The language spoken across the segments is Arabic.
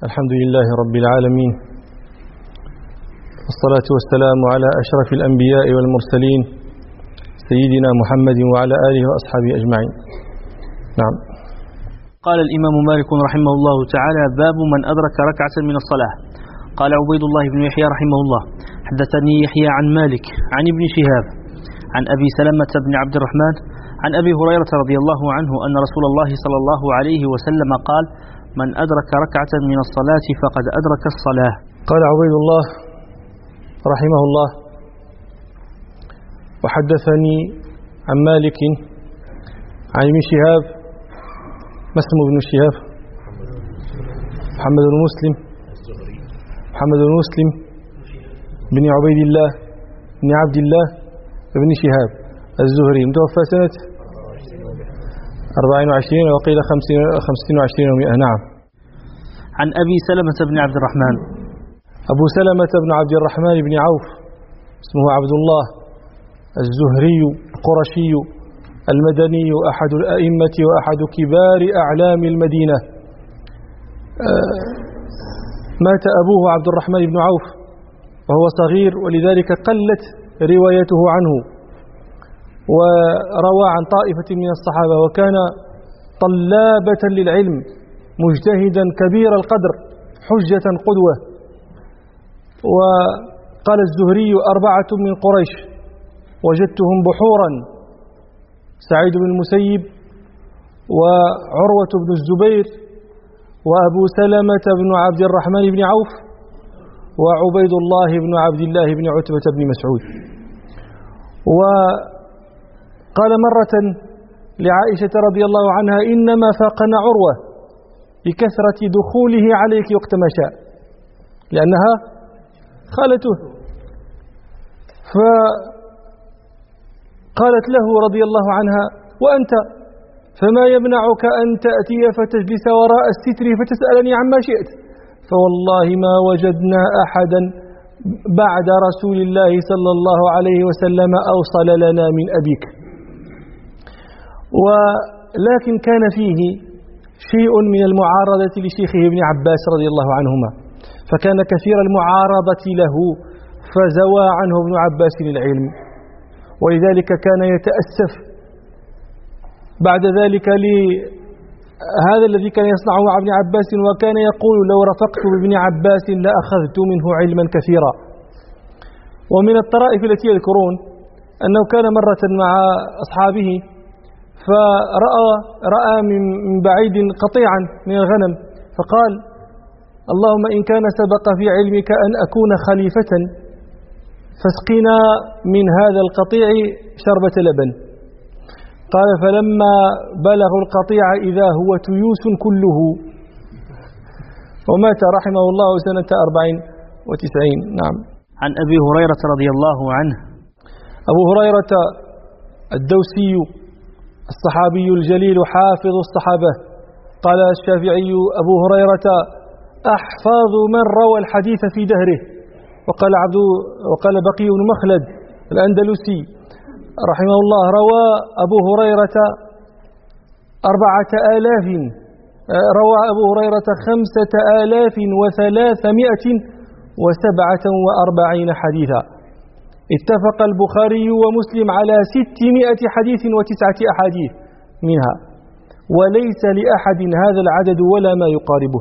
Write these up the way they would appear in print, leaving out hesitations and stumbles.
الحمد لله رب العالمين، والصلاة والسلام على أشرف الأنبياء والمرسلين سيدنا محمد وعلى آله وأصحابه أجمعين. نعم. قال الإمام مالك رحمه الله تعالى: باب من أدرك ركعة من الصلاة. قال عبيد الله بن يحيى رحمه الله: حدثني يحيى عن مالك عن ابن شهاب عن أبي سلمة بن عبد الرحمن عن أبي هريرة رضي الله عنه أن رسول الله صلى الله عليه وسلم قال: من أدرك ركعة من الصلاة فقد أدرك الصلاة. قال عبيد الله رحمه الله: وحدثني عن مالك عن ابن شهاب. ما اسمه ابن شهاب؟ محمد بن مسلم بن عبيد الله بن عبد الله بن شهاب الزهري، متوفى سنة 24 وقيل 25 و100. نعم. عن أبي سلمة بن عبد الرحمن. أبو سلمة بن عبد الرحمن بن عوف اسمه عبد الله الزهري القرشي المدني، أحد الأئمة وأحد كبار أعلام المدينة. مات أبوه عبد الرحمن بن عوف وهو صغير، ولذلك قلت روايته عنه، وروى عن طائفة من الصحابة، وكان طلابة للعلم مجتهدا كبير القدر حجة قدوة. وقال الزهري: 4 من قريش وجدتهم بحورا: سعيد بن المسيب، وعروة بن الزبير، وأبو سلمة بن عبد الرحمن بن عوف، وعبيد الله بن عبد الله بن عتبة بن مسعود. وقال مرة لعائشة رضي الله عنها: إنما فاقنا عروة بكثرة دخوله عليك وقت ما شاء، لأنها خالته. فقالت له رضي الله عنها: وأنت فما يمنعك أن تأتي فتجلس وراء الستر فتسألني عما شئت؟ فوالله ما وجدنا أحدا بعد رسول الله صلى الله عليه وسلم أوصل لنا من أبيك. ولكن كان فيه شيء من المعارضة لشيخه ابن عباس رضي الله عنهما، فكان كثير المعارضة له، فزوى عنه ابن عباس للعلم، ولذلك كان يتأسف بعد ذلك لهذا الذي كان يصنعه مع ابن عباس، وكان يقول: لو رفقت بابن عباس لأخذت منه علما كثيرا. ومن الطرائف التي يذكرون أنه كان مرة مع أصحابه فرأى من بعيد قطيعا من الغنم، فقال: اللهم إن كان سبق في علمك أن أكون خليفة فاسقنا من هذا القطيع شربة لبن. قال: فلما بلغوا القطيع إذا هو تيوس كله، ومات رحمه الله سنة 94. نعم. عن أبي هريرة رضي الله عنه. أبو هريرة الدوسي الصحابي الجليل حافظ الصحابة. قال الشافعي: أبو هريرة أحفظ من روى الحديث في دهره. وقال بقي بن مخلد الأندلسي رحمه الله: روى أبو هريرة 4000، روى أبو هريرة 5347 حديثا. اتفق البخاري ومسلم على 600 حديث و9 أحاديث منها، وليس لأحد هذا العدد ولا ما يقاربه.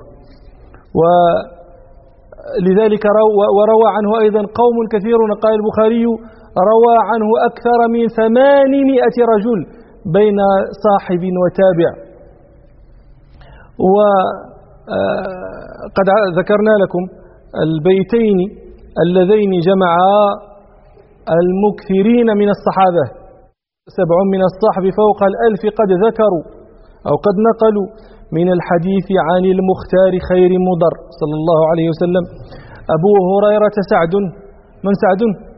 ولذلك وروى عنه أيضا قوم كثيرون. قال البخاري: روى عنه أكثر من 800 رجل بين صاحب وتابع. وقد ذكرنا لكم البيتين اللذين جمعا المكثرين من الصحابة. 7 من الصحب فوق 1000 قد ذكروا أو قد نقلوا من الحديث عن المختار خير مضر صلى الله عليه وسلم. أبو هريرة سعد. من سعد؟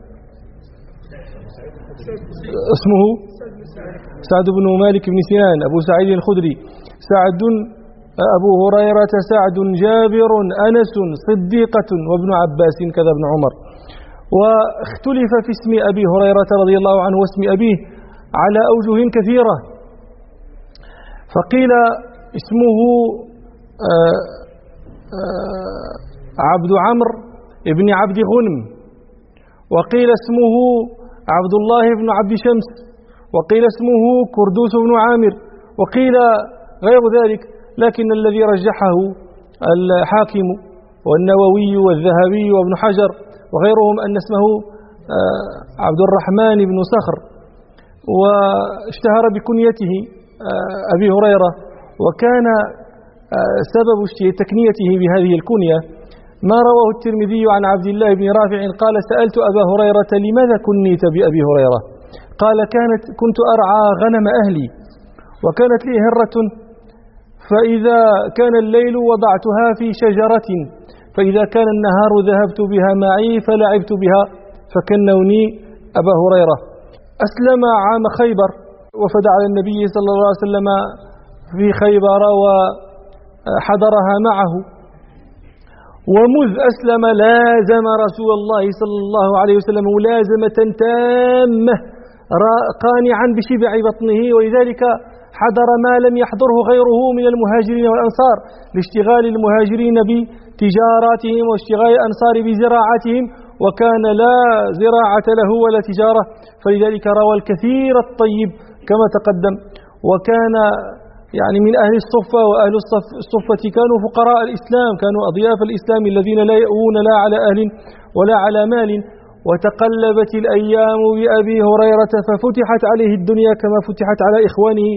اسمه سعد بن مالك بن سنان أبو سعيد الخدري. سعد أبو هريرة سعد جابر أنس صديقة وابن عباس كذا ابن عمر. واختلف في اسم أبي هريرة رضي الله عنه واسم أبيه على أوجه كثيرة، فقيل اسمه عبد عمرو بن عبد غنم، وقيل اسمه عبد الله بن عبد شمس، وقيل اسمه كردوس بن عامر، وقيل غير ذلك، لكن الذي رجحه الحاكم والنووي والذهبي وابن حجر وغيرهم أن اسمه عبد الرحمن بن صخر، واشتهر بكنيته أبي هريرة. وكان سبب تكنيته بهذه الكنية ما رواه الترمذي عن عبد الله بن رافع قال: سألت أبا هريرة لماذا كنيت بأبي هريرة؟ قال: كنت أرعى غنم أهلي، وكانت لي هرة، فإذا كان الليل وضعتها في شجرة، فإذا كان النهار ذهبت بها معي فلعبت بها، فكنوني أبا هريرة. أسلم عام خيبر، وفد على النبي صلى الله عليه وسلم في خيبر وحضرها معه، ومذ أسلم لازم رسول الله صلى الله عليه وسلم ملازمة تامة قانعا بشبع بطنه، ولذلك حضر ما لم يحضره غيره من المهاجرين والأنصار، لاشتغال المهاجرين بتجاراتهم واشتغال الأنصار بزراعتهم، وكان لا زراعة له ولا تجارة، فلذلك روى الكثير الطيب كما تقدم. وكان يعني من أهل الصفة، وأهل الصفة كانوا فقراء الإسلام، كانوا أضياف الإسلام الذين لا يأوون لا على أهل ولا على مال. وتقلبت الأيام بأبي هريرة ففتحت عليه الدنيا كما فتحت على إخوانه،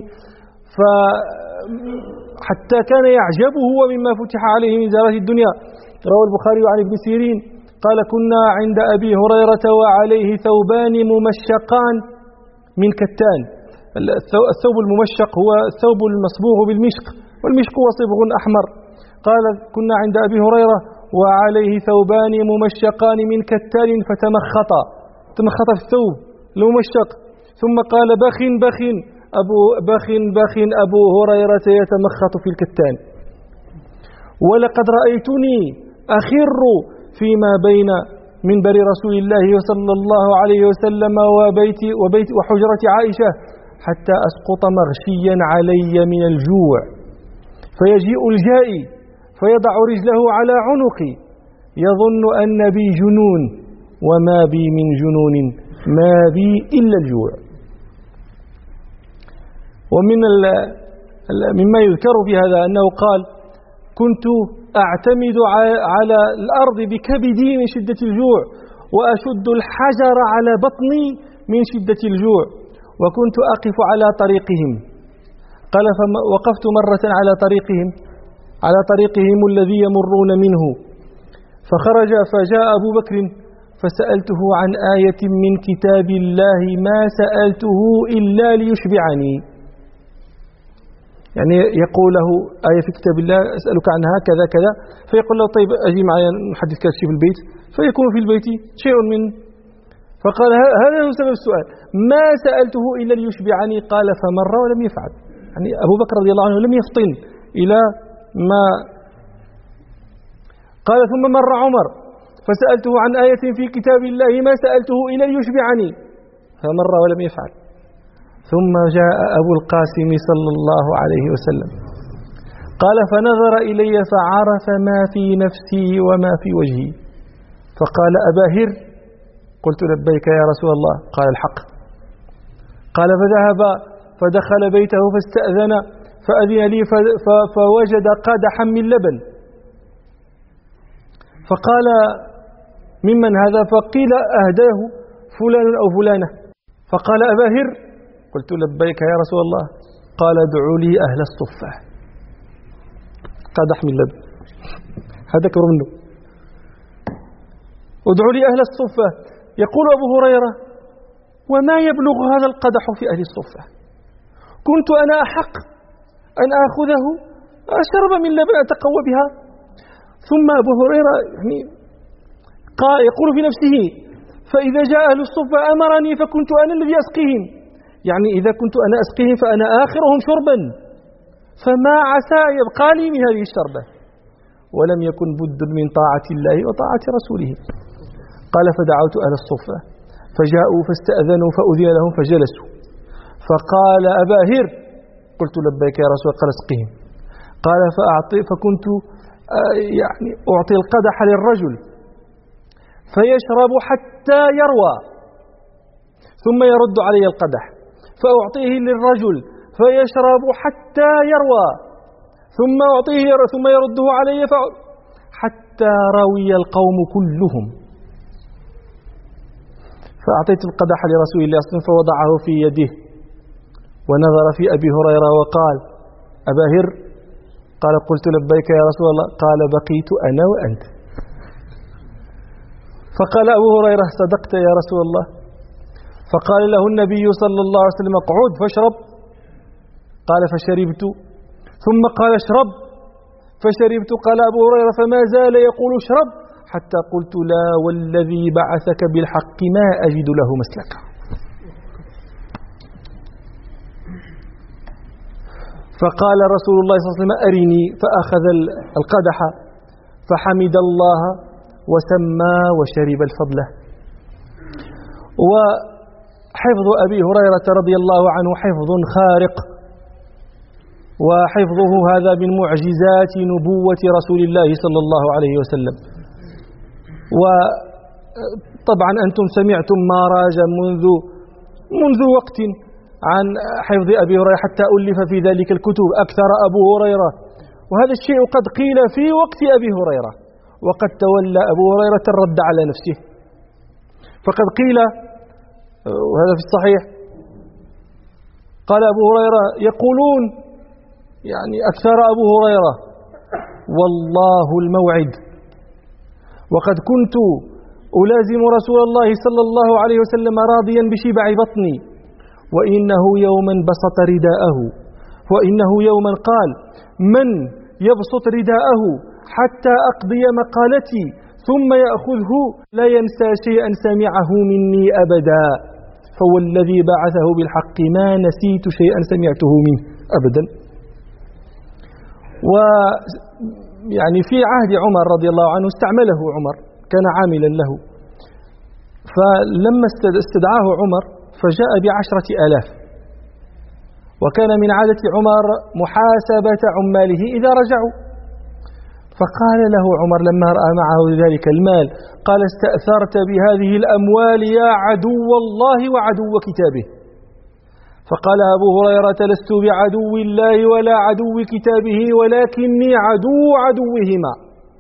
حتى كان يعجبه ومما فتح عليه من زارات الدنيا. روى البخاري عن ابن سيرين قال: كنا عند أبي هريرة وعليه ثوبان ممشقان من كتان. الثوب الممشق هو الثوب المصبوغ بالمشق، والمشق هو صبغ أحمر. قال: كنا عند أبي هريرة وعليه ثوبان ممشقان من كتان فتمخطا في الثوب الممشق، ثم قال: بخ أبو هريرة يتمخط في الكتان، ولقد رأيتني أخر فيما بين منبر رسول الله صلى الله عليه وسلم وبيت وحجرة عائشة حتى أسقط مغشيا علي من الجوع، فيجيء الجائي فيضع رجله على عنقي يظن أن بي جنون، وما بي من جنون، ما بي إلا الجوع. ومن مما يذكر في هذا أنه قال: كنت أعتمد على الأرض بكبدي من شدة الجوع، وأشد الحجر على بطني من شدة الجوع، وكنت أقف على طريقهم. قال: فوقفت مرة على طريقهم الذي يمرون منه، فخرج فجاء أبو بكر فسألته عن آية من كتاب الله ما سألته إلا ليشبعني، يعني يقول له آية في كتاب الله أسألك عنها كذا كذا، فيقول له: طيب أجي معي نحدث كذا شيء في البيت، فيكون في البيت شيء من. فقال: هذا هو سبب السؤال، ما سألته إلا ليشبعني. قال: فمر ولم يفعل، يعني أبو بكر رضي الله عنه لم يفطن إلى ما قال. ثم مر عمر فسألته عن آية في كتاب الله ما سألته إلا ليشبعني، فمر ولم يفعل. ثم جاء أبو القاسم صلى الله عليه وسلم قال: فنظر إلي فعرف ما في نفسي وما في وجهي، فقال: أبا هر؟ قلت: لبيك يا رسول الله. قال: الحق. قال: فذهب فدخل بيته فاستأذن فأذن لي فوجد قدحا من لبن، فقال: ممن هذا؟ فقيل: أهداه فلان أو فلانة. فقال: أبا هر؟ قلت: لبيك يا رسول الله. قال: ادعوا لي أهل الصفة. قدح من لبن، هذا كبر منه. ادعوا لي أهل الصفة. يقول أبو هريرة: وما يبلغ هذا القدح في أهل الصفة؟ كنت أنا أحق أن آخذه أشرب من لبن أتقوى بها. ثم أبو هريرة يعني يقول في نفسه: فإذا جاء أهل الصفة أمرني فكنت أنا الذي أسقيهم، يعني إذا كنت أنا أسقيهم فأنا آخرهم شربا، فما عسى يبقى لي من هذه الشربة. ولم يكن بد من طاعة الله وطاعة رسوله. قال: فدعوت أهل الصفة فجاءوا فاستأذنوا فأذن لهم فجلسوا، فقال: أبا هر؟ قلت: لبيك يا رسول. قال: اسقهم. قال: فكنت يعني أعطي القدح للرجل فيشرب حتى يروى ثم يرد علي القدح، فأعطيه للرجل فيشرب حتى يروى ثم أعطيه ثم يرده علي حتى روي القوم كلهم. فأعطيت القدح لرسول الله صلى الله عليه وسلم فوضعه في يده ونظر في أبي هريرة وقال: أبا هر؟ قال: قلت لبيك يا رسول الله. قال: بقيت أنا وأنت. فقال أبو هريرة: صدقت يا رسول الله. فقال له النبي صلى الله عليه وسلم: اقعد فاشرب. قال: فشربت. ثم قال: اشرب. فشربت. قال أبو هريرة: فما زال يقول اشرب حتى قلت: لا والذي بعثك بالحق ما أجد له مسلكا. فقال رسول الله صلى الله عليه وسلم: أرني. فأخذ القدح فحمد الله وسمى وشرب الفضلة. وحفظ أبي هريرة رضي الله عنه حفظ خارق، وحفظه هذا من معجزات نبوة رسول الله صلى الله عليه وسلم. وطبعا أنتم سمعتم ما راج منذ وقت عن حفظ أبي هريرة حتى ألف في ذلك الكتب. أكثر أبو هريرة، وهذا الشيء قد قيل في وقت أبي هريرة، وقد تولى أبو هريرة الرد على نفسه. فقد قيل، وهذا في الصحيح، قال أبو هريرة: يقولون يعني أكثر أبو هريرة: والله الموعد، وقد كنت ألازم رسول الله صلى الله عليه وسلم راضيا بشبع بطني، وإنه يوما بسط رداءه، وإنه يوما قال: من يبسط رداءه حتى أقضي مقالتي ثم يأخذه لا ينسى شيئا سمعه مني أبدا، فوالذي بعثه بالحق ما نسيت شيئا سمعته منه أبدا. ويعني في عهد عمر رضي الله عنه استعمله عمر، كان عاملا له، فلما استدعاه عمر فجاء ب10,000، وكان من عادة عمر محاسبة عماله إذا رجعوا. فقال له عمر لما رأى معه ذلك المال، قال: استأثرت بهذه الأموال يا عدو الله وعدو كتابه. فقال أبو هريرة: لست بعدو الله ولا عدو كتابه، ولكني عدو عدوهما.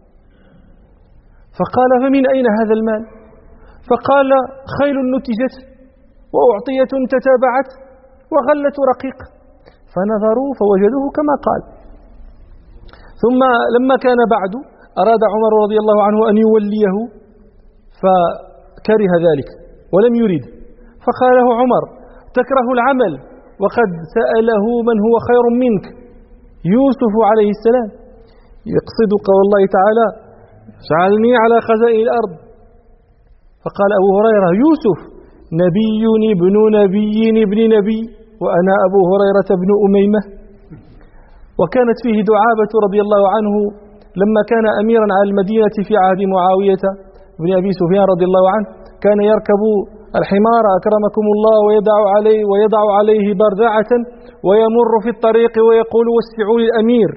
فقال: فمن أين هذا المال؟ فقال: خيل نتجت، وأعطية تتابعت، وغلة رقيق. فنظروا فوجدوه كما قال. ثم لما كان بعد أراد عمر رضي الله عنه أن يوليه، فكره ذلك ولم يرد. فقال له عمر: تكره العمل وقد سأله من هو خير منك، يوسف عليه السلام، يقصد قول الله تعالى: اجعلني على خزائن الأرض. فقال أبو هريرة: يوسف نبي ابن نبي ابن نبي، وأنا أبو هريرة بن أميمة. وكانت فيه دعابة رضي الله عنه لما كان أميرا على المدينة في عهد معاوية بن أبي سفيان رضي الله عنه، كان يركب الحمار أكرمكم الله ويضع عليه بردعة ويمر في الطريق ويقول: وسعوا للأمير.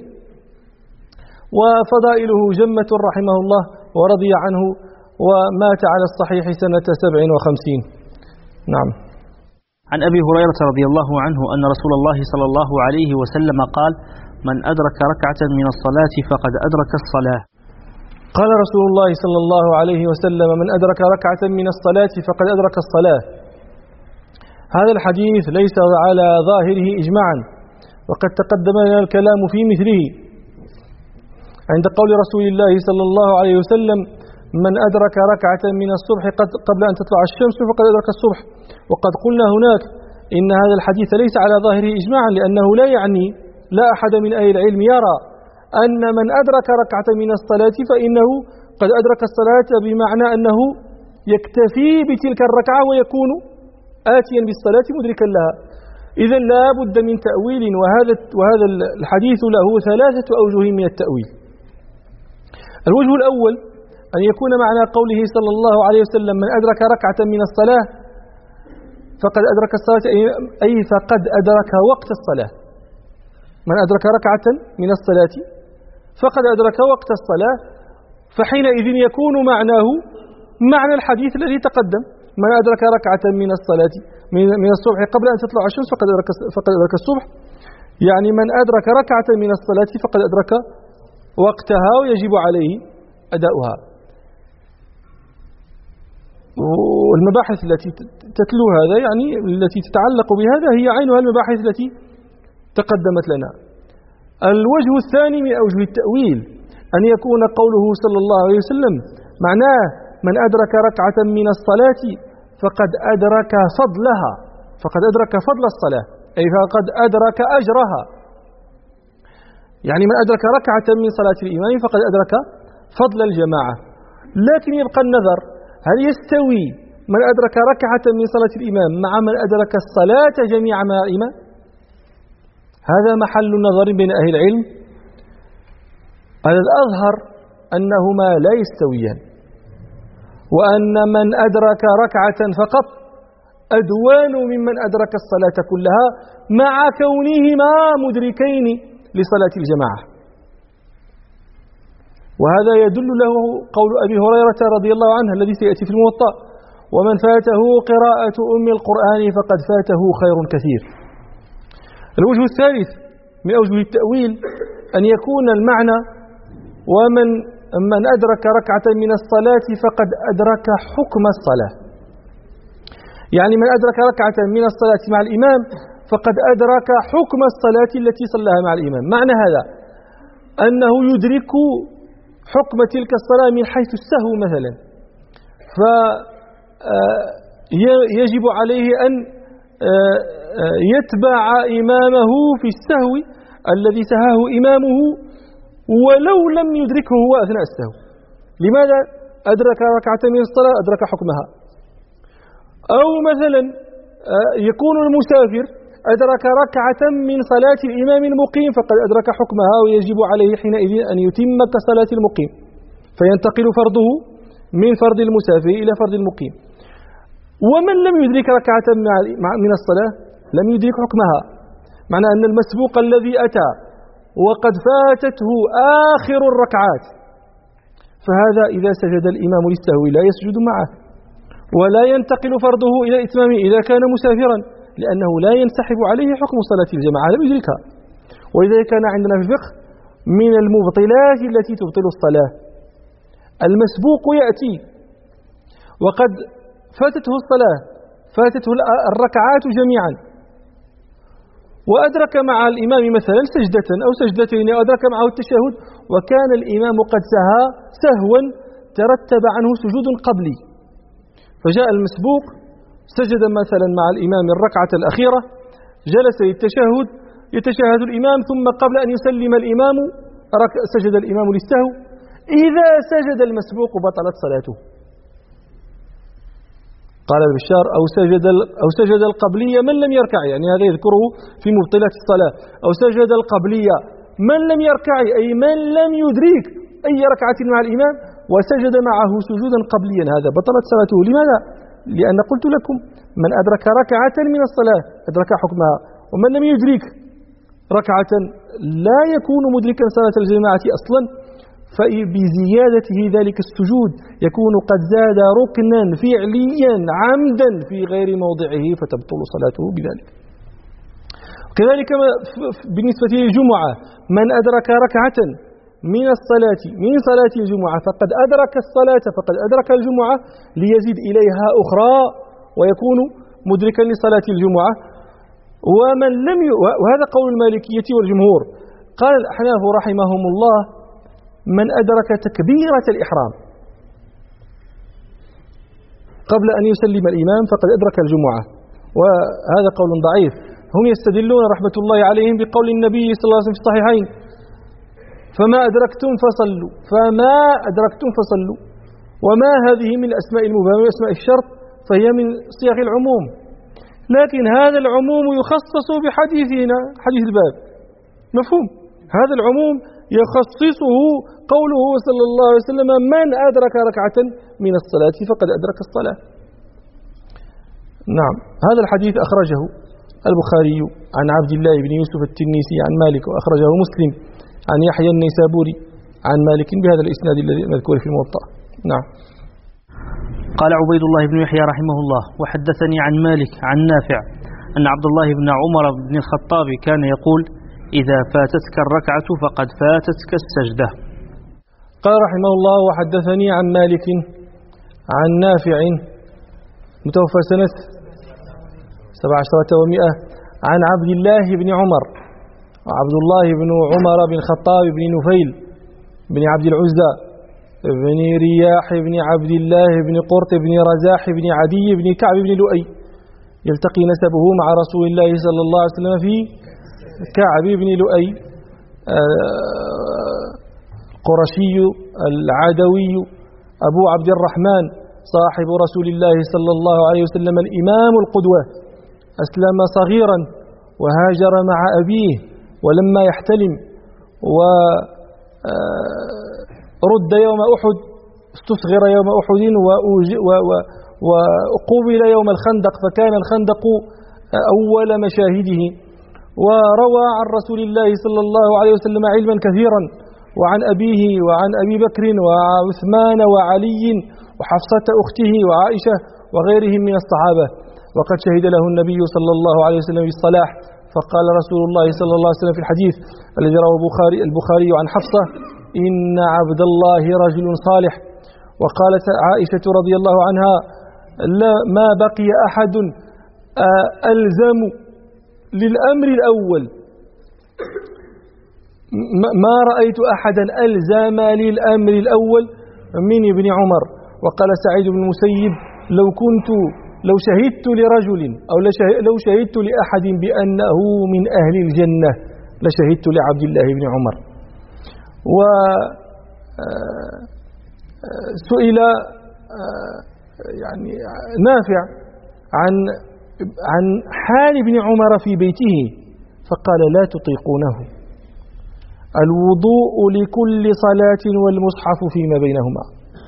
وفضائله جمة رحمه الله ورضي عنه، ومات على الصحيح سنة 57. نعم. عن أبي هريرة رضي الله عنه أن رسول الله صلى الله عليه وسلم قال: من أدرك ركعة من الصلاة فقد أدرك الصلاة. قال رسول الله صلى الله عليه وسلم: من أدرك ركعة من الصلاة فقد أدرك الصلاة. هذا الحديث ليس على ظاهره إجماعا، وقد تقدم لنا الكلام في مثله عند قول رسول الله صلى الله عليه وسلم: من أدرك ركعة من الصبح قبل أن تطلع الشمس فقد أدرك الصبح. وقد قلنا هناك إن هذا الحديث ليس على ظاهره إجماعا، لأنه لا يعني، لا أحد من أهل العلم يرى أن من أدرك ركعة من الصلاة فإنه قد أدرك الصلاة، بمعنى أنه يكتفي بتلك الركعة ويكون آتيا بالصلاة مدركا لها. إذا لا بد من تأويل، وهذا الحديث له 3 أوجه من التأويل. الوجه الأول أن يكون معنى قوله صلى الله عليه وسلم: من أدرك ركعة من الصلاة فقد أدرك الصلاة، أي فقد أدرك وقت الصلاة. من أدرك ركعة من الصلاة فقد أدرك وقت الصلاة، فحينئذ يكون معناه معنى الحديث الذي تقدم: من أدرك ركعة من الصلاة من الصبح قبل أن تطلع الشمس فقد أدرك الصبح، يعني من أدرك ركعة من الصلاة فقد أدرك وقتها ويجب عليه أداؤها. والمباحث التي تتلو هذا، يعني التي تتعلق بهذا، هي عينها المباحث التي تقدمت لنا. الوجه الثاني من أوجه التأويل أن يكون قوله صلى الله عليه وسلم معناه: من أدرك ركعة من الصلاة فقد أدرك فضلها، فقد أدرك فضل الصلاة، أي فقد أدرك أجرها. يعني من أدرك ركعة من صلاة الإمام فقد أدرك فضل الجماعة. لكن يبقى النظر: هل يستوي من أدرك ركعة من صلاة الإمام مع من أدرك الصلاة جميعا مع الإمام؟ هذا محل نظر بين أهل العلم. على الأظهر أنهما لا يستويان، وأن من أدرك ركعة فقط أدوان ممن أدرك الصلاة كلها مع كونهما مدركين لصلاة الجماعة. وهذا يدل له قول أبي هريرة رضي الله عنه الذي سيأتي في الموطأ: ومن فاته قراءة أم القرآن فقد فاته خير كثير. الوجه الثالث من أوجه التأويل أن يكون المعنى: ومن أدرك ركعة من الصلاة فقد أدرك حكم الصلاة. يعني من أدرك ركعة من الصلاة مع الإمام فقد أدرك حكم الصلاة التي صلاها مع الإمام. معنى هذا أنه يدرك حكم تلك الصلاة من حيث السهو مثلا، فيجب عليه أن يتبع إمامه في السهو الذي سهاه إمامه ولو لم يدركه هو أثناء السهو. لماذا؟ أدرك ركعة من الصلاة أدرك حكمها. أو مثلا يكون المسافر أدرك ركعة من صلاة الإمام المقيم فقد أدرك حكمها، ويجب عليه حينئذ أن يتم كصلاة المقيم، فينتقل فرضه من فرض المسافر إلى فرض المقيم. ومن لم يدرك ركعة من الصلاة لم يدرك حكمها، معنى أن المسبوق الذي أتى وقد فاتته آخر الركعات فهذا إذا سجد الإمام للسهو لا يسجد معه، ولا ينتقل فرضه إلى إتمامه إذا كان مسافرا، لأنه لا ينسحب عليه حكم صلاة الجماعة، لم يدركها. ولذلك كان عندنا في الفقه من المبطلات التي تبطل الصلاة: المسبوق يأتي وقد فاتته الصلاة، فاتته الركعات جميعا، وأدرك مع الإمام مثلا سجدة أو سجدتين، أو أدرك معه التشهد، وكان الإمام قد سهى سهوا ترتب عنه سجود قبلي، فجاء المسبوق سجد مثلا مع الإمام الركعة الأخيرة، جلس للتشهد، يتشهد الإمام، ثم قبل أن يسلم الإمام سجد الإمام للسهو. إذا سجد المسبوق بطلت صلاته. قال البشار: أو سجد القبلية من لم يركع، يعني هذا يذكره في مبطلات الصلاة. أو سجد القبلية من لم يركع، أي من لم يدرك أي ركعة مع الإمام وسجد معه سجودا قبليا، هذا بطلت صلاته. لماذا؟ لأن قلت لكم: من أدرك ركعة من الصلاة أدرك حكمها، ومن لم يدرك ركعة لا يكون مدركا صلاة الجماعة أصلا، فبزيادته ذلك السجود يكون قد زاد ركنا فعليا عمدا في غير موضعه فتبطل صلاته بذلك. كذلك بالنسبة للجمعة: من أدرك ركعة من الصلاة من صلاة الجمعة فقد أدرك الصلاة، فقد أدرك الجمعة، ليزيد إليها أخرى ويكون مدركا لصلاة الجمعة. وهذا قول المالكية والجمهور. قال الأحناف رحمهم الله: من أدرك تكبيرة الإحرام قبل أن يسلم الإمام فقد أدرك الجمعة، وهذا قول ضعيف. هم يستدلون رحمة الله عليهم بقول النبي صلى الله عليه وسلم في الصحيحين: فما أدركتم فصلوا. وما هذه من الأسماء المبهمة وأسماء الشرط، فهي من صيغ العموم، لكن هذا العموم يخصص بحديثنا حديث الباب، مفهوم؟ هذا العموم يخصصه قوله صلى الله عليه وسلم: من أدرك ركعة من الصلاة فقد أدرك الصلاة. نعم، هذا الحديث أخرجه البخاري عن عبد الله بن يوسف التنيسي عن مالك، وأخرجه مسلم عن يحيى النيسابوري عن مالك بهذا الإسناد الذي مذكور في الموطأ. نعم. قال عبيد الله بن يحيى رحمه الله: وحدثني عن مالك عن نافع أن عبد الله بن عمر بن الخطاب كان يقول: إذا فاتتك الركعة فقد فاتتك السجدة. قال رحمه الله: وحدثني عن مالك عن نافع متوفى سنة 17 و100 عن عبد الله بن عمر، عبد الله بن عمر بن الخطاب بن نفيل بن عبد العزى بن رياح بن عبد الله بن قرط بن رزاح بن عدي بن كعب بن لؤي، يلتقي نسبه مع رسول الله صلى الله عليه وسلم في كعب بن لؤي، قرشي العدوي أبو عبد الرحمن صاحب رسول الله صلى الله عليه وسلم الإمام القدوة، أسلم صغيرا وهاجر مع أبيه ولما يحتلم ورد يوم أحد، استصغر يوم أحد وقبل يوم الخندق، فكان الخندق أول مشاهده، وروى عن رسول الله صلى الله عليه وسلم علما كثيرا، وعن أبيه وعن أبي بكر وعثمان وعلي وحفصة أخته وعائشة وغيرهم من الصحابة. وقد شهد له النبي صلى الله عليه وسلم بالصلاح، فقال رسول الله صلى الله عليه وسلم في الحديث الذي رواه البخاري عن حفصة: إن عبد الله رجل صالح. وقالت عائشة رضي الله عنها: لا ما بقي أحد ألزم للأمر الأول، ما رأيت أحدا ألزم للأمر الأول من ابن عمر. وقال سعيد بن المسيب: لو شهدت لرجل أو لو شهدت لأحد بأنه من أهل الجنة لشهدت لعبد الله بن عمر. وسئل يعني نافع عن حال ابن عمر في بيته فقال: لا تطيقونه، الوضوء لكل صلاة والمصحف فيما بينهما.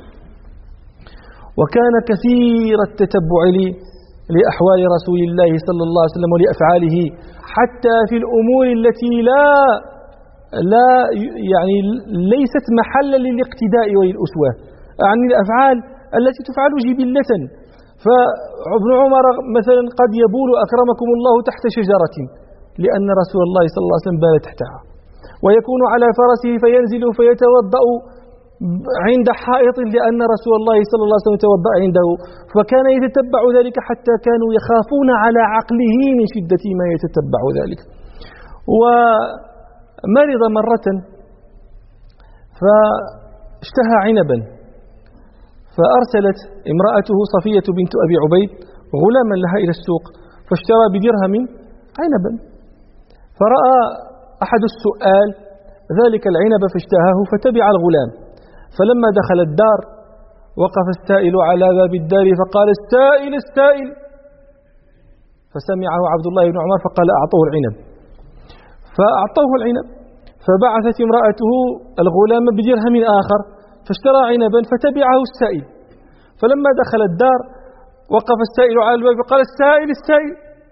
وكان كثير التتبع لأحوال رسول الله صلى الله عليه وسلم ولأفعاله، حتى في الأمور التي لا يعني ليست محلا للاقتداء وللأسوة، يعني الأفعال التي تفعل جبلة. فابن عمر مثلا قد يبول أكرمكم الله تحت شجرة لأن رسول الله صلى الله عليه وسلم بال تحتها، ويكون على فرسه فينزل فيتوضأ عند حائط لأن رسول الله صلى الله عليه وسلم توضأ عنده، فكان يتتبع ذلك حتى كانوا يخافون على عقله من شدة ما يتتبع ذلك. ومرض مرة فاشتهى عنبا، فأرسلت امرأته صفية بنت أبي عبيد غلاما لها إلى السوق فاشترى بدرهم عنبا، فرأى أحد السؤال ذلك العنب فاشتهاه فتبع الغلام، فلما دخل الدار وقف السائل على باب الدار فقال: السائل السائل، فسمعه عبد الله بن عمر فقال: أعطوه العنب، فأعطوه العنب، فبعثت امرأته الغلام بدرهم آخر فاشترى عنبا فتبعه السائل، فلما دخل الدار وقف السائل على الباب فقال: السائل السائل،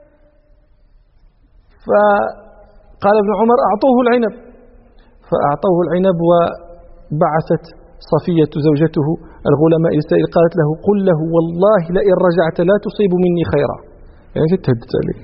فقال ابن عمر: أعطوه العنب، فأعطوه العنب. وبعثت صفية زوجته الغلام إلى السائل قالت له: قل له والله لئن رجعت لا تصيب مني خيرا، يعني تتهدت عليه.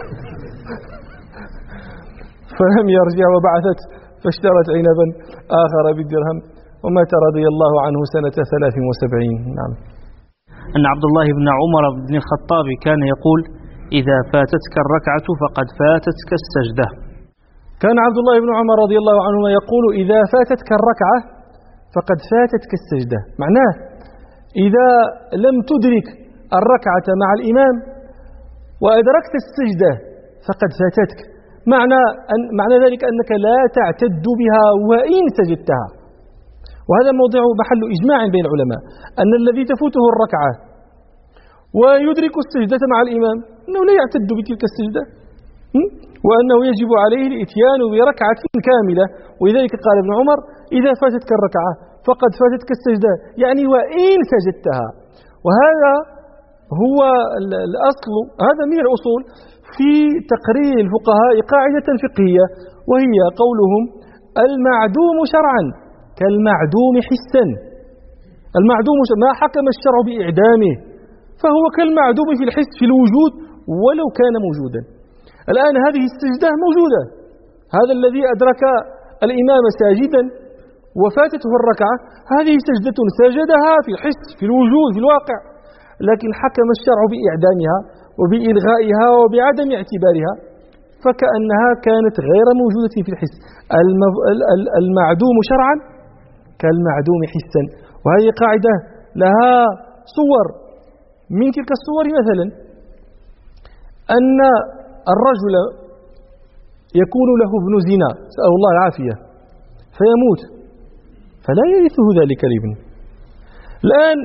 فلم يرجع وبعثت فاشترت عنبا آخر بالدرهم، ومات رضي الله عنه سنة 73. نعم. أن عبد الله بن عمر بن الخطاب كان يقول: إذا فاتتك الركعة فقد فاتتك السجدة. كان عبد الله بن عمر رضي الله عنهما يقول: إذا فاتتك الركعة فقد فاتتك السجدة، معناه إذا لم تدرك الركعة مع الإمام وأدركت السجدة فقد فاتتك، معنى ذلك أنك لا تعتد بها وإن سجدتها. وهذا موضع محل إجماع بين العلماء أن الذي تفوته الركعة ويدرك السجدة مع الإمام أنه لا يعتد بتلك السجدة، وأنه يجب عليه الإتيان بركعة كاملة. ولذلك قال ابن عمر: إذا فاتتك الركعة فقد فاتتك السجدة، يعني وإن سجدتها. وهذا هو الأصل، هذا من الأصول في تقرير الفقهاء قاعدة فقهية، وهي قولهم: المعدوم شرعا كالمعدوم حسا. المعدوم ما حكم الشرع بإعدامه، فهو كالمعدوم في الحس في الوجود ولو كان موجودا. الآن هذه السجدة موجودة، هذا الذي أدرك الإمام ساجدا وفاتته الركعة، هذه سجدة سجدها في الحس في الوجود في الواقع، لكن حكم الشرع بإعدامها وبإلغائها وبعدم اعتبارها، فكأنها كانت غير موجودة في الحس. المعدوم شرعا كالمعدوم حسا. وهذه قاعدة لها صور. من تلك الصور مثلا أن الرجل يكون له ابن زنا، نسأل الله العافية، فيموت فلا يرثه ذلك الابن. الآن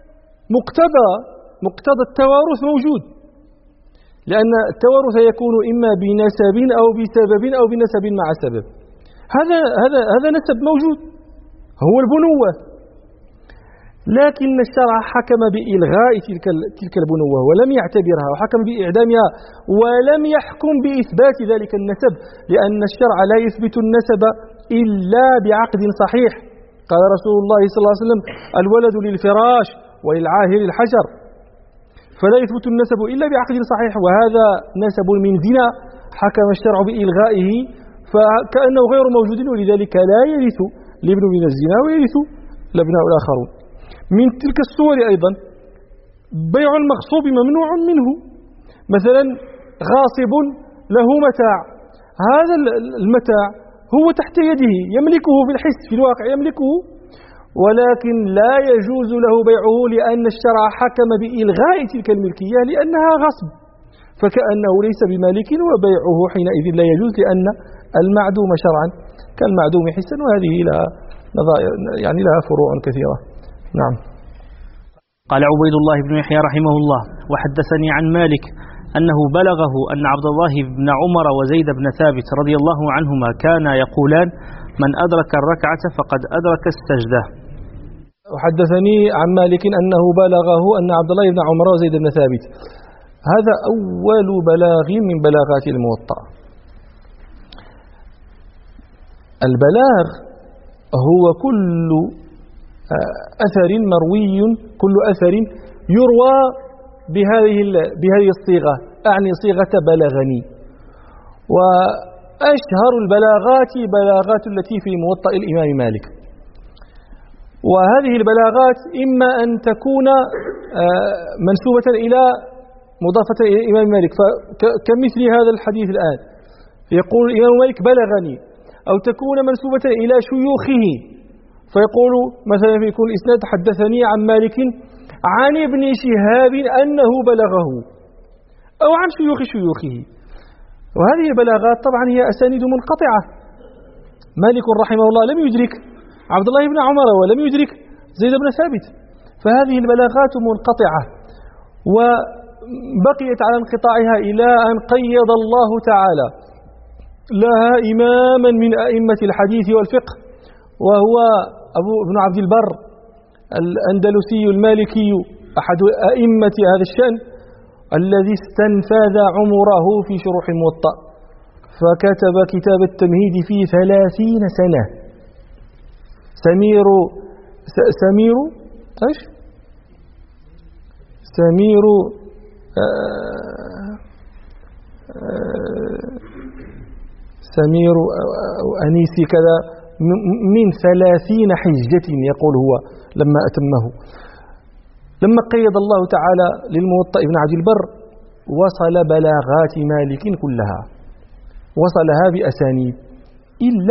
مقتضى التوارث موجود، لأن التوارث يكون إما بنسب أو بسبب أو بنسب مع سبب. هذا نسب موجود هو البنوة، لكن الشرع حكم بإلغاء تلك البنوة ولم يعتبرها، وحكم بإعدامها ولم يحكم بإثبات ذلك النسب، لأن الشرع لا يثبت النسب إلا بعقد صحيح. قال رسول الله صلى الله عليه وسلم: الولد للفراش وللعاهر الحجر. فلا يثبت النسب إلا بعقد صحيح، وهذا نسب من زنا حكم الشرع بإلغائه فكأنه غير موجود، ولذلك لا يرث الابن من الزنا ويرث الأبناء الآخرون. من تلك الصور أيضا بيع المغصوب ممنوع منه. مثلا غاصب له متاع، هذا المتاع هو تحت يده يملكه بالحس في الواقع يملكه، ولكن لا يجوز له بيعه لأن الشرع حكم بإلغاء تلك الملكية لأنها غصب، فكأنه ليس بمالك، وبيعه حينئذ لا يجوز لأن المعدوم شرعا كالمعدوم حسا. وهذه لها فروع كثيرة. نعم. قال عبيد الله بن يحيى رحمه الله: وحدثني عن مالك أنه بلغه أن عبد الله بن عمر وزيد بن ثابت رضي الله عنهما كانا يقولان: من أدرك الركعة فقد أدرك السجدة. وحدثني عن مالك أنه بلغه أن عبد الله بن عمر وزيد بن ثابت. هذا أول بلاغ من بلاغات الموطأ. البلاغ هو كل أثر مروي، كل أثر يروى بهذه الصيغة، أعني صيغة بلغني. وأشهر البلاغات بلاغات التي في موطأ الإمام مالك. وهذه البلاغات إما أن تكون منسوبة إلى مضافة إلى الإمام مالك، كمثل هذا الحديث الآن يقول الإمام مالك بلغني، أو تكون منسوبة إلى شيوخه، فيقول مثلا يكون الإسناد: حدثني عن مالك عن ابن شهاب أنه بلغه، أو عن شيوخه. وهذه البلاغات طبعا هي أسانيد منقطعة. مالك رحمه الله لم يدرك عبد الله بن عمر ولم يدرك زيد بن ثابت، فهذه البلاغات منقطعة، وبقيت على انقطاعها إلى أن قيض الله تعالى لها إماما من أئمة الحديث والفقه، وهو ابن عبد البر الأندلسي المالكي، أحد أئمة هذا الشأن، الذي استنفذ عمره في شروح الموطأ، فكتب كتاب التمهيد في 30 سنة. سمير أو أنيسي كذا من 30 حجة يقول هو لما أتمه. لما قيد الله تعالى للموطأ ابن عبد البر وصل بلاغات مالك كلها، وصلها بأسانيد إلا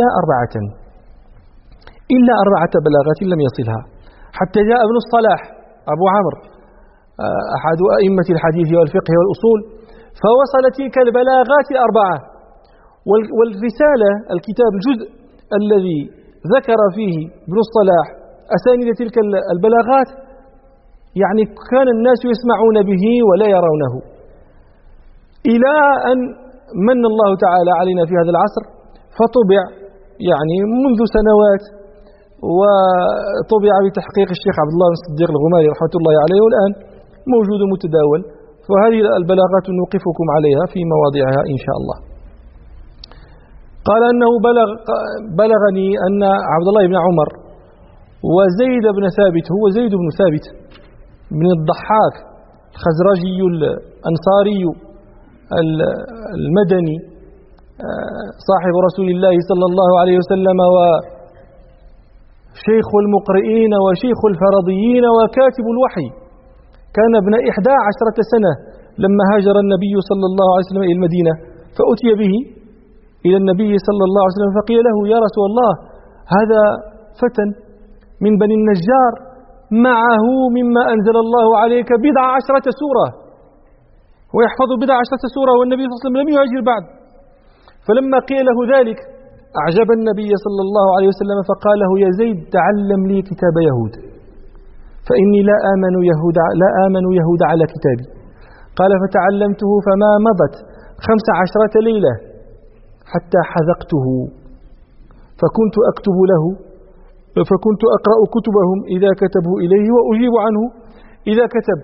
4 بلاغات لم يصلها، حتى جاء ابن الصلاح أبو عمرو أحد أئمة الحديث والفقه والأصول فوصل تلك البلاغات 4. والرسالة الكتاب الجزء الذي ذكر فيه ابن الصلاح أسانيد تلك البلاغات، يعني كان الناس يسمعون به ولا يرونه، إلى أن من الله تعالى علينا في هذا العصر فطبع يعني منذ سنوات، وطبع بتحقيق الشيخ عبد الله بن الصديق الغماري رحمة الله عليه، والآن موجود متداول. فهذه البلاغات نوقفكم عليها في مواضعها إن شاء الله. قال أنه بلغني أن عبد الله بن عمر وزيد بن ثابت هو زيد بن ثابت بن الضحاك الخزرجي الأنصاري المدني صاحب رسول الله صلى الله عليه وسلم وشيخ المقرئين وشيخ الفرضيين وكاتب الوحي. كان ابن 11 سنة لما هاجر النبي صلى الله عليه وسلم إلى المدينة، فأتي به إلى النبي صلى الله عليه وسلم فقيل له: يا رسول الله، هذا فتى من بني النجار معه مما أنزل الله عليك 10 سورة، ويحفظ 10 سورة، والنبي صلى الله عليه وسلم لم يهاجر بعد. فلما قيل له ذلك أعجب النبي صلى الله عليه وسلم فقال له: يا زيد، تعلم لي كتاب يهود، فإني لا آمن يهود على كتابي. قال: فتعلمته فما مضت 15 ليلة حتى حذقته، فكنت أكتب له، فكنت أقرأ كتبهم إذا كتبه إليه وأجيب عنه إذا كتب.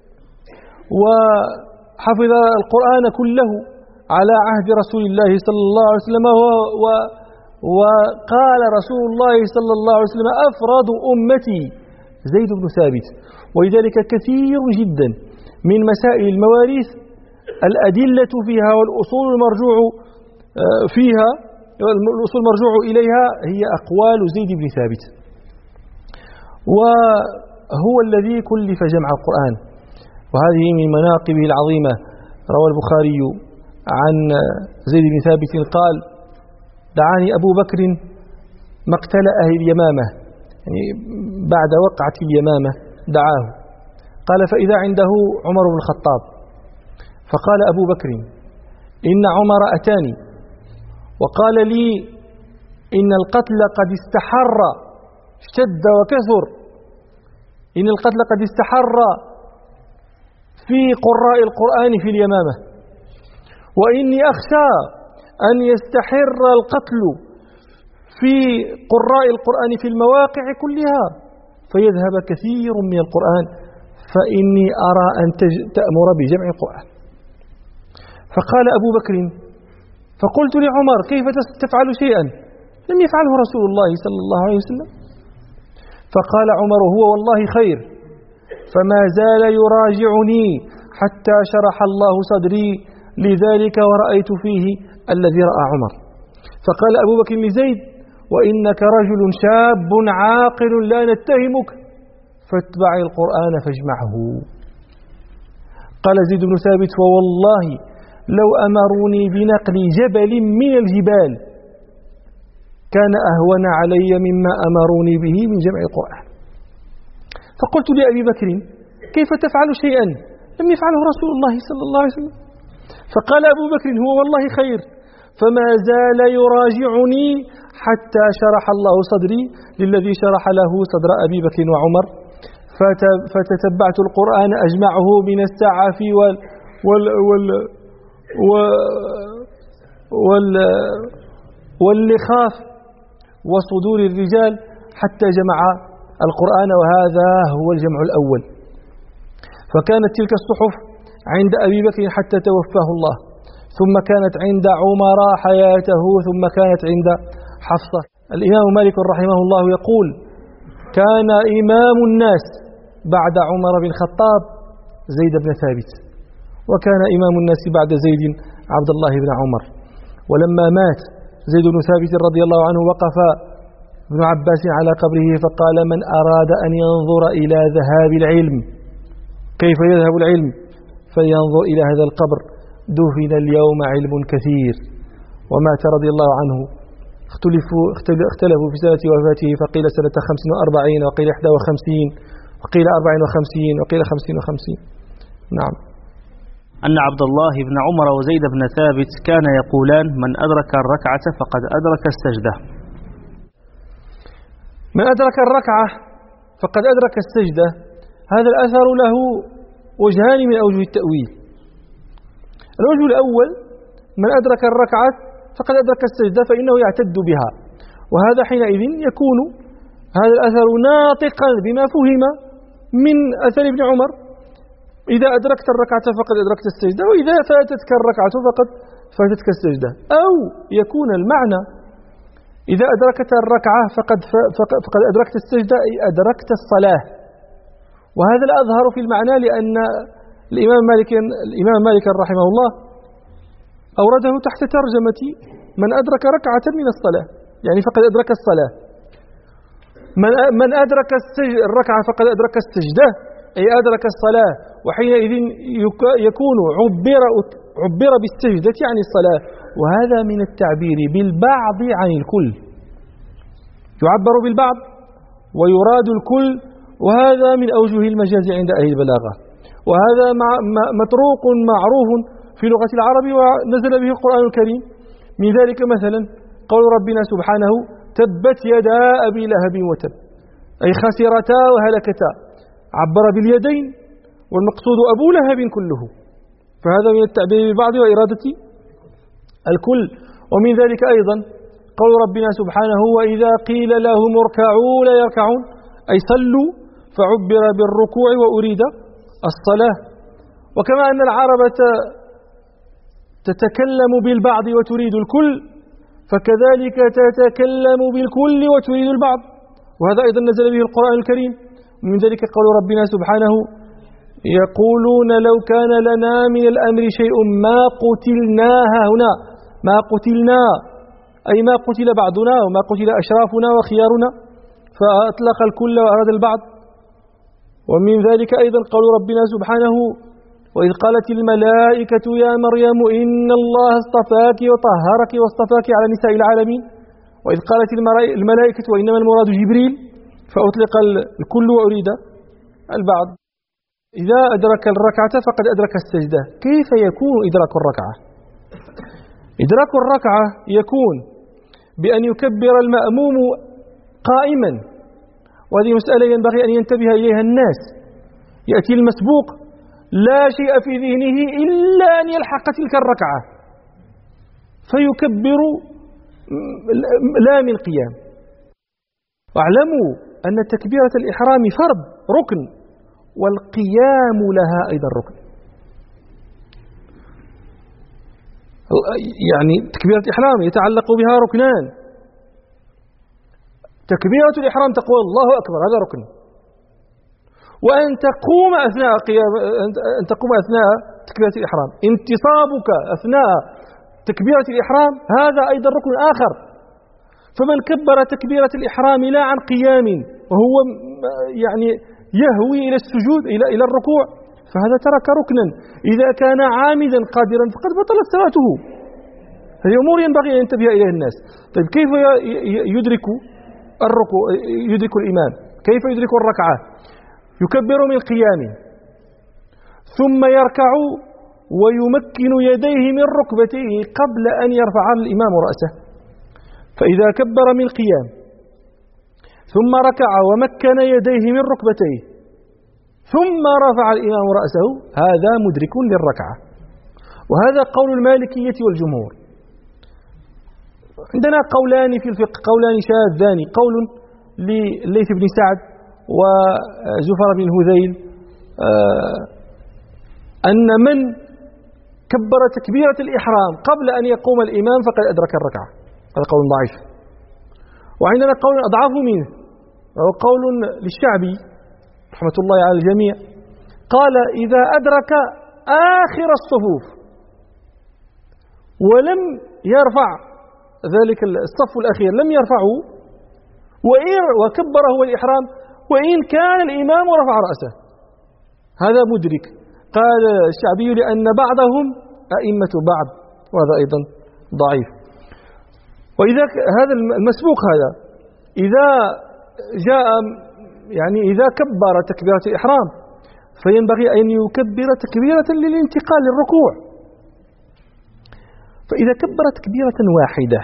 وحفظ القرآن كله على عهد رسول الله صلى الله عليه وسلم، وقال رسول الله صلى الله عليه وسلم: أفراد أمتي زيد بن ثابت. ولذلك كثير جدا من مسائل المواريث الأدلة فيها والأصول المرجوع فيها، الأصول المرجوع إليها هي أقوال زيد بن ثابت، وهو الذي كلف جمع القرآن. وهذه من مناقبه العظيمة. روى البخاري عن زيد بن ثابت قال: دعاني أبو بكر مقتل أهل اليمامة، يعني بعد وقعة اليمامة دعاه. قال: فإذا عنده عمر بن الخطاب، فقال أبو بكر: إن عمر أتاني وقال لي إن القتل قد استحر، اشتد وكثر، إن القتل قد استحر في قراء القرآن في اليمامة، وإني أخشى أن يستحر القتل في قراء القرآن في المواقع كلها فيذهب كثير من القرآن، فإني أرى أن تأمر بجمع القرآن. فقال أبو بكر: فقلت لعمر: كيف تفعل شيئا لم يفعله رسول الله صلى الله عليه وسلم؟ فقال عمر: هو والله خير، فما زال يراجعني حتى شرح الله صدري لذلك ورأيت فيه الذي رأى عمر. فقال أبو بكر لزيد: وإنك رجل شاب عاقل لا نتهمك، فاتبع القرآن فاجمعه. قال زيد بن ثابت: ووالله لو أمروني بنقل جبل من الجبال كان أهون علي مما أمروني به من جمع القرآن. فقلت لأبي بكر: كيف تفعل شيئا لم يفعله رسول الله صلى الله عليه وسلم؟ فقال أبو بكر: هو والله خير، فما زال يراجعني حتى شرح الله صدري للذي شرح له صدر أبي بكر وعمر، فتتبعت القرآن أجمعه من السعف واللخاف وصدور الرجال حتى جمع القرآن، وهذا هو الجمع الأول. فكانت تلك الصحف عند أبي بكر حتى توفاه الله، ثم كانت عند عمر حياته، ثم كانت عند حفصة. الإمام مالك رحمه الله يقول: كان إمام الناس بعد عمر بن الخطاب زيد بن ثابت، وكان إمام الناس بعد زيد عبد الله بن عمر. ولما مات زيد بن ثابت رضي الله عنه وقف ابن عباس على قبره فقال: من أراد أن ينظر إلى ذهاب العلم، كيف يذهب العلم، فلينظر إلى هذا القبر، دفن اليوم علم كثير. ومات رضي الله عنه، اختلفوا في سنة وفاته، فقيل سنة 45 وقيل 51 وقيل 54 وقيل 50. نعم. أن عبد الله بن عمر وزيد بن ثابت كان يقولان: من أدرك الركعة فقد أدرك السجدة. من أدرك الركعة فقد أدرك السجدة، هذا الأثر له وجهان من أوجه التأويل. الوجه الأول: من أدرك الركعة فقد أدرك السجدة، فإنه يعتد بها، وهذا حينئذ يكون هذا الأثر ناطقا بما فهم من أثر ابن عمر: إذا أدركت الركعة فقد أدركت السجدة، وإذا فاتتك الركعة فقد فاتتك السجدة. أو يكون المعنى إذا أدركت الركعة فقد أدركت السجدة، أي أدركت الصلاة. وهذا الأظهر في المعنى، لأن الإمام مالك رحمه الله أورده تحت ترجمة من أدرك ركعة من الصلاة، يعني فقد أدرك الصلاة. من أدرك الركعة فقد أدرك السجدة، أي أدرك الصلاة، وحينئذ يكون عبر بالسجدة عن الصلاة. وهذا من التعبير بالبعض عن الكل، يعبر بالبعض ويراد الكل، وهذا من أوجه المجاز عند أهل البلاغة، وهذا مطروق معروف في لغة العرب ونزل به القرآن الكريم. من ذلك مثلا قول ربنا سبحانه: تبت يدا أبي لهب وتب، أي خسرتا وهلكتا، عبر باليدين والمقصود أبو لهب كله، فهذا من التعبير بالبعض وإرادة الكل. ومن ذلك أيضا قول ربنا سبحانه: وإذا قيل لهم اركعوا لا يركعون، أي صلوا، فعبر بالركوع وأريد الصلاة. وكما أن العرب تتكلم بالبعض وتريد الكل، فكذلك تتكلم بالكل وتريد البعض، وهذا أيضا نزل به القرآن الكريم. من ذلك قول ربنا سبحانه: يقولون لو كان لنا من الأمر شيء ما قتلنا هنا، ما قتلنا أي ما قتل بعضنا وما قتل أشرافنا وخيارنا، فأطلق الكل وأراد البعض. ومن ذلك أيضا قول ربنا سبحانه: وإذ قالت الملائكة يا مريم إن الله اصطفاك وطهرك واصطفاك على نساء العالمين، وإذ قالت الملائكة وإنما المراد جبريل، فأطلق الكل وأريد البعض. إذا أدرك الركعة فقد أدرك السجدة. كيف يكون إدراك الركعة؟ إدراك الركعة يكون بأن يكبر المأموم قائما، وهذه مسألة ينبغي أن ينتبه إليها الناس. يأتي المسبوق لا شيء في ذهنه إلا أن يلحق تلك الركعة، فيكبر لا من قيام. واعلموا أن تكبيرة الإحرام فرض ركن، والقيام لها أيضا ركن. يعني تكبيرة الإحرام يتعلق بها ركنان: تكبيرة الإحرام تقول الله أكبر، هذا ركن، وأن تقوم أثناء تكبيرة الإحرام، انتصابك أثناء تكبيرة الإحرام هذا أيضا ركن آخر. فمن كبر تكبيرة الإحرام لا عن قيام وهو يعني يهوي إلى السجود إلى الركوع، فهذا ترك ركنا. إذا كان عامدا قادرا فقد بطلت صلاته. هذه أمور ينبغي أن ينتبه إليها الناس. طيب كيف يدرك الركوع، يدرك الإمام؟ كيف يدرك الركعة؟ يكبر من قيام، ثم يركع ويمكن يديه من ركبتيه قبل أن يرفع الإمام رأسه. فإذا كبر من قيام ثم ركع ومكن يديه من ركبتيه ثم رفع الإمام رأسه، هذا مدرك للركعة. وهذا قول المالكية والجمهور. عندنا قولان في الفقه، قولان شاذان: قول لليث بن سعد وزفر بن هذيل أن من كبر تكبيرة الإحرام قبل أن يقوم الإمام فقد أدرك الركعة، هذا قول ضعيف. وعندنا قول أضعف منه، وهو قول للشعبي رحمة الله على الجميع، قال: إذا أدرك آخر الصفوف ولم يرفع ذلك الصف الأخير، لم يرفعه وكبر هو الإحرام وإن كان الإمام رفع رأسه، هذا مدرك. قال الشعبي: لأن بعضهم أئمة بعض، وهذا أيضا ضعيف. وإذا هذا المسبوق هذا إذا جاء يعني إذا كبر تكبيرة الإحرام فينبغي أن يكبر تكبيرة للانتقال للركوع. فإذا كبر تكبيرة واحدة،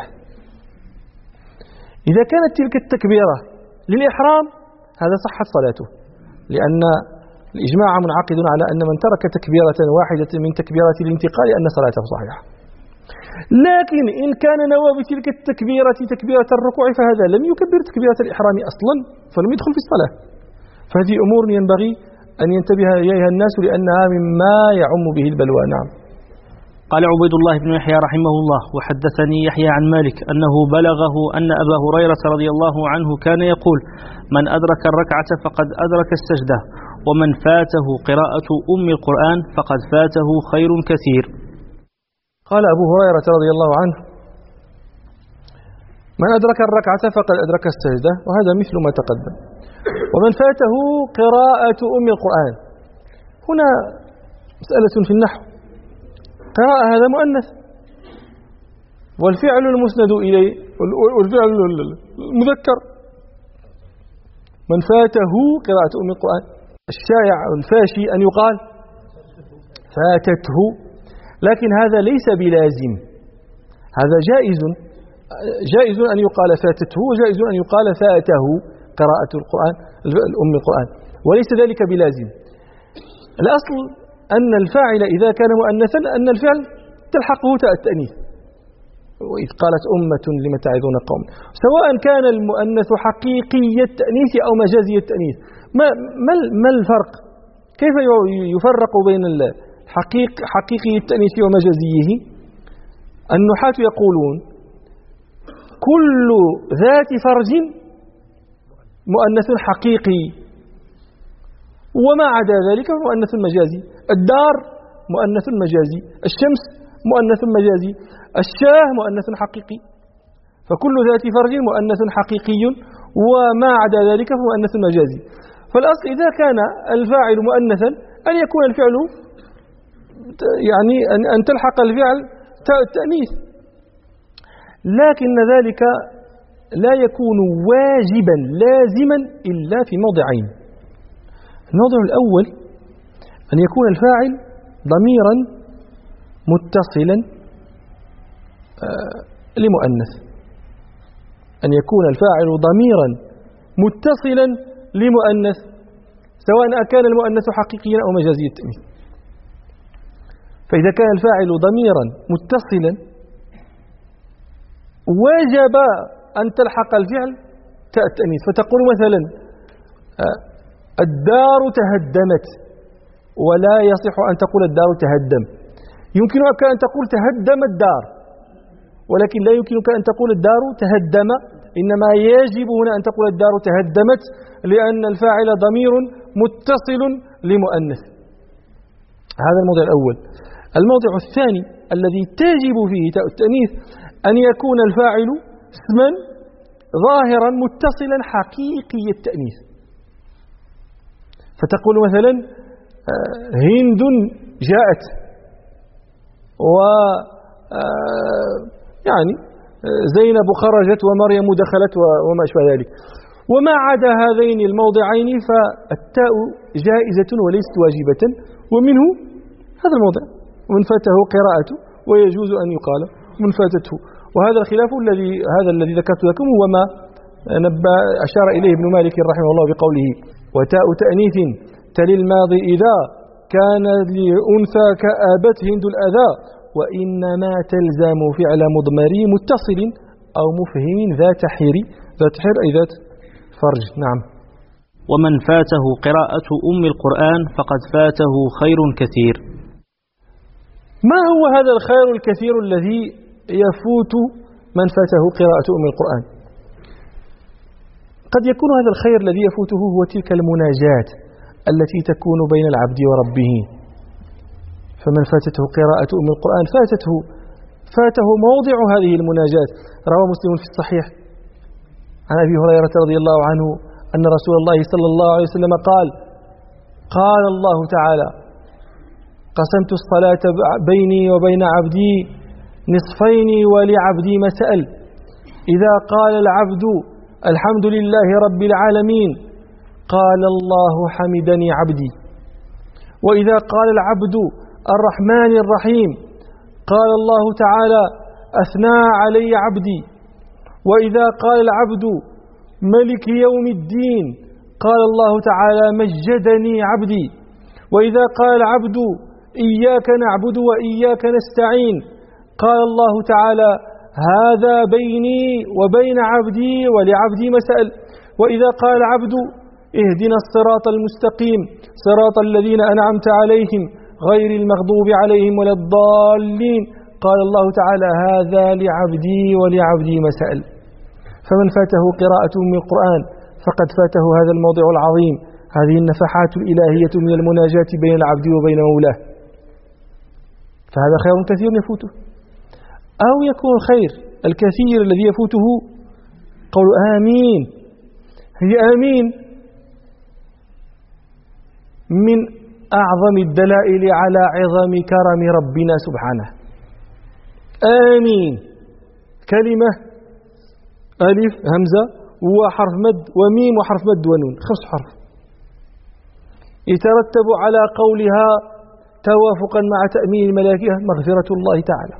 إذا كانت تلك التكبيرة للإحرام هذا صحت صلاته، لأن الإجماع منعقد على أن من ترك تكبيرة واحدة من تكبيرات الانتقال أن صلاته صحيحة. لكن إن كان نوى بتلك التكبيرة تكبيرة الركوع فهذا لم يكبر تكبيرة الإحرام أصلا، فلم يدخل في الصلاة. فهذه أمور ينبغي أن ينتبه إليها الناس، لأنها مما يعم به البلوى. نعم. قال عبيد الله بن يحيى رحمه الله: وحدثني يحيى عن مالك أنه بلغه أن أبا هريرة رضي الله عنه كان يقول: من أدرك الركعة فقد أدرك السجدة، ومن فاته قراءة أم القرآن فقد فاته خير كثير. قال أبو هريرة رضي الله عنه: من أدرك الركعة فقد أدرك السجدة، وهذا مثل ما تقدم. ومن فاته قراءة أم القرآن، هنا مسألة في النحو. قراءة هذا مؤنث، والفعل المسند إليه والفعل المذكر. من فاته قراءة أم القرآن، الشائع الفاشي أن يقال فاتته، لكن هذا ليس بلازم. هذا جائز أن يقال فاتته، وجائز أن يقال فاته قراءة القرآن الأم القرآن، وليس ذلك بلازم. الأصل أن الفاعل إذا كان مؤنثا أن الفعل تلحقه تاء التأنيث، وإذ قالت أمة لم تعظون قوم، سواء كان المؤنث حقيقي التأنيث أو مجازي التأنيث. ما الفرق؟ كيف يفرق بين حقيقي التأنيث ومجازيه؟ النحاة يقولون: كل ذات فرج مؤنث حقيقي، وما عدا ذلك مؤنث مجازي. الدار مؤنث مجازي، الشمس مؤنث مجازي، الشاه مؤنث حقيقي. فكل ذات فرج مؤنث حقيقي، وما عدا ذلك مؤنث مجازي. فالأصل إذا كان الفاعل مؤنثا أن يكون الفعل يعني أن تلحق الفعل تاء التأنيث، لكن ذلك لا يكون واجبا لازما إلا في موضعين. الموضع الأول أن يكون الفاعل ضميرا متصلا لمؤنث، أن يكون الفاعل ضميرا متصلا لمؤنث، سواء كان المؤنث حقيقيا أو مجازي التأنيث. فإذا كان الفاعل ضميرا متصلا وجب أن تلحق الفعل تاء التأنيث، فتقول مثلا: الدار تهدمت، ولا يصح أن تقول الدار تهدم. يمكنك أن تقول تهدم الدار، ولكن لا يمكنك أن تقول الدار تهدم، إنما يجب هنا أن تقول الدار تهدمت، لأن الفاعل ضمير متصل لمؤنث. هذا الموضع الأول. الموضع الثاني الذي تجب فيه تاء التأنيث أن يكون الفاعل اسما ظاهرا متصلا حقيقي التأنيث، فتقول مثلا: هند جاءت، و يعني زينب خرجت، ومريم دخلت، وما أشبه ذلك. وما عدا هذين الموضعين فالتاء جائزة وليست واجبة، ومنه هذا الموضع: ومن فاته قراءة، ويجوز أن يقال من فاتته. وهذا الخلاف الذي ذكرت لكم هو ما أشار إليه ابن مالك رحمه الله بقوله: وتاء تأنيث تلي الماضي إذا كان لأنثى كآبت هند الأذى، وإنما تلزم فعل مضمر متصل أو مفهم ذات حير أي ذات فرج. نعم. ومن فاته قراءة أم القرآن فقد فاته خير كثير. ما هو هذا الخير الكثير الذي يفوت من فاته قراءة أم القرآن؟ قد يكون هذا الخير الذي يفوته هو تلك المناجاة التي تكون بين العبد وربه. فمن فاتته قراءة أم القرآن فاته موضع هذه المناجاة. روى مسلم في الصحيح عن أبي هريرة رضي الله عنه أن رسول الله صلى الله عليه وسلم قال الله تعالى: قسمت الصلاة بيني وبين عبدي نصفين، ولعبدي ما سأل. إذا قال العبد الحمد لله رب العالمين قال الله حمدني عبدي. وإذا قال العبد الرحمن الرحيم قال الله تعالى أثنى علي عبدي. وإذا قال العبد ملك يوم الدين قال الله تعالى مجدني عبدي. وإذا قال العبد إياك نعبد وإياك نستعين قال الله تعالى هذا بيني وبين عبدي ولعبدي ما سأل. وإذا قال العبد اهدنا الصراط المستقيم صراط الذين أنعمت عليهم غير المغضوب عليهم ولا الضالين. قال الله تعالى هذا لعبدي ولعبدي ما سأل. فمن فاته قراءة من القرآن فقد فاته هذا الموضع العظيم، هذه النفحات الإلهية من المناجاة بين العبد وبين مولاه، فهذا خير كثير يفوته. أو يكون خير الكثير الذي يفوته قول آمين. هي آمين من أعظم الدلائل على عظم كرم ربنا سبحانه. آمين كلمة ألف همزة وحرف مد وميم وحرف مد ونون، 5 حرف يترتب على قولها توافقا مع تأمين الملائكة مغفرة الله تعالى.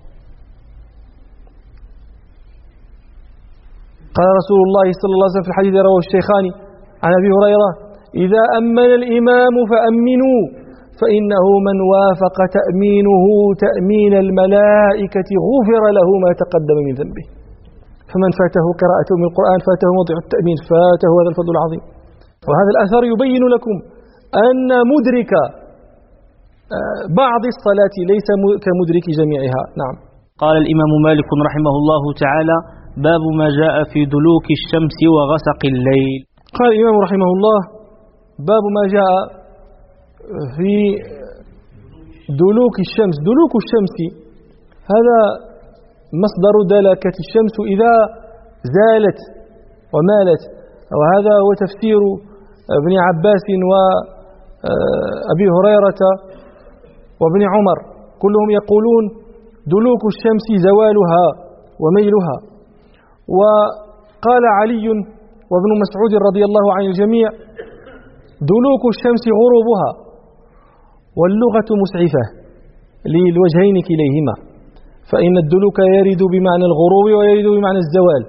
قال رسول الله صلى الله عليه وسلم في الحديث رواه الشيخان عن أبي هريرة إذا أمن الإمام فأمنوا فإنه من وافق تأمينه تأمين الملائكة غفر له ما تقدم من ذنبه. فمن فاته قراءته من القرآن فاته موضع التأمين، فاته هذا الفضل العظيم. وهذا الأثر يبين لكم أن مدرك بعض الصلاة ليس كمدرك جميعها. نعم. قال الإمام مالك رحمه الله تعالى باب ما جاء في دلوك الشمس وغسق الليل. قال الإمام رحمه الله باب ما جاء في دلوك الشمس. دلوك الشمس هذا مصدر دلكة الشمس إذا زالت ومالت، وهذا هو تفسير ابن عباس وأبي هريرة وابن عمر، كلهم يقولون دلوك الشمس زوالها وميلها. وقال علي وابن مسعود رضي الله عن الجميع دلوك الشمس غروبها، واللغة مسعفة للوجهين كليهما، فإن الدلوك يرد بمعنى الغروب ويرد بمعنى الزوال.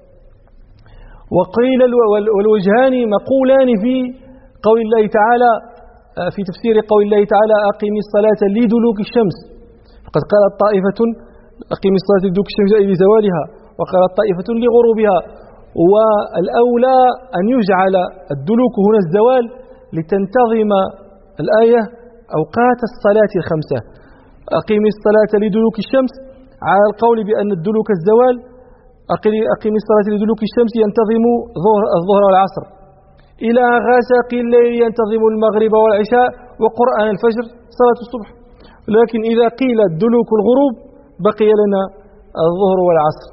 وقيل والوجهان مقولان في قول الله تعالى في تفسير قول الله تعالى أقم الصلاة لدلوك الشمس، فقد قالت طائفة أقم الصلاة لدلوك الشمس أي لزوالها، وقالت طائفة لغروبها. والأولى أن يجعل الدلوك هنا الزوال لتنتظم الآية أوقات الصلاة الخمسة. أقم الصلاة لدلوك الشمس على القول بأن الدلوك الزوال، أقم الصلاة لدلوك الشمس ينتظم الظهر والعصر، إلى غسق الليل ينتظم المغرب والعشاء، وقرآن الفجر صلاة الصبح. لكن إذا قيل دلوك الغروب بقي لنا الظهر والعصر.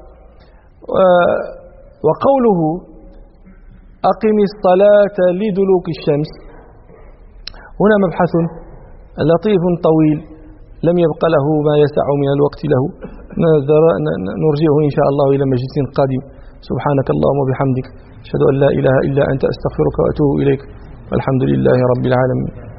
وقوله أقم الصلاة لدلوك الشمس هنا مبحث لطيف طويل لم يبق له ما يسع من الوقت له، نرجعه إن شاء الله إلى مجلس قادم. سبحانك اللهم وبحمدك أشهد أن لا إله إلا أنت أستغفرك وأتوب إليك، والحمد لله رب العالمين.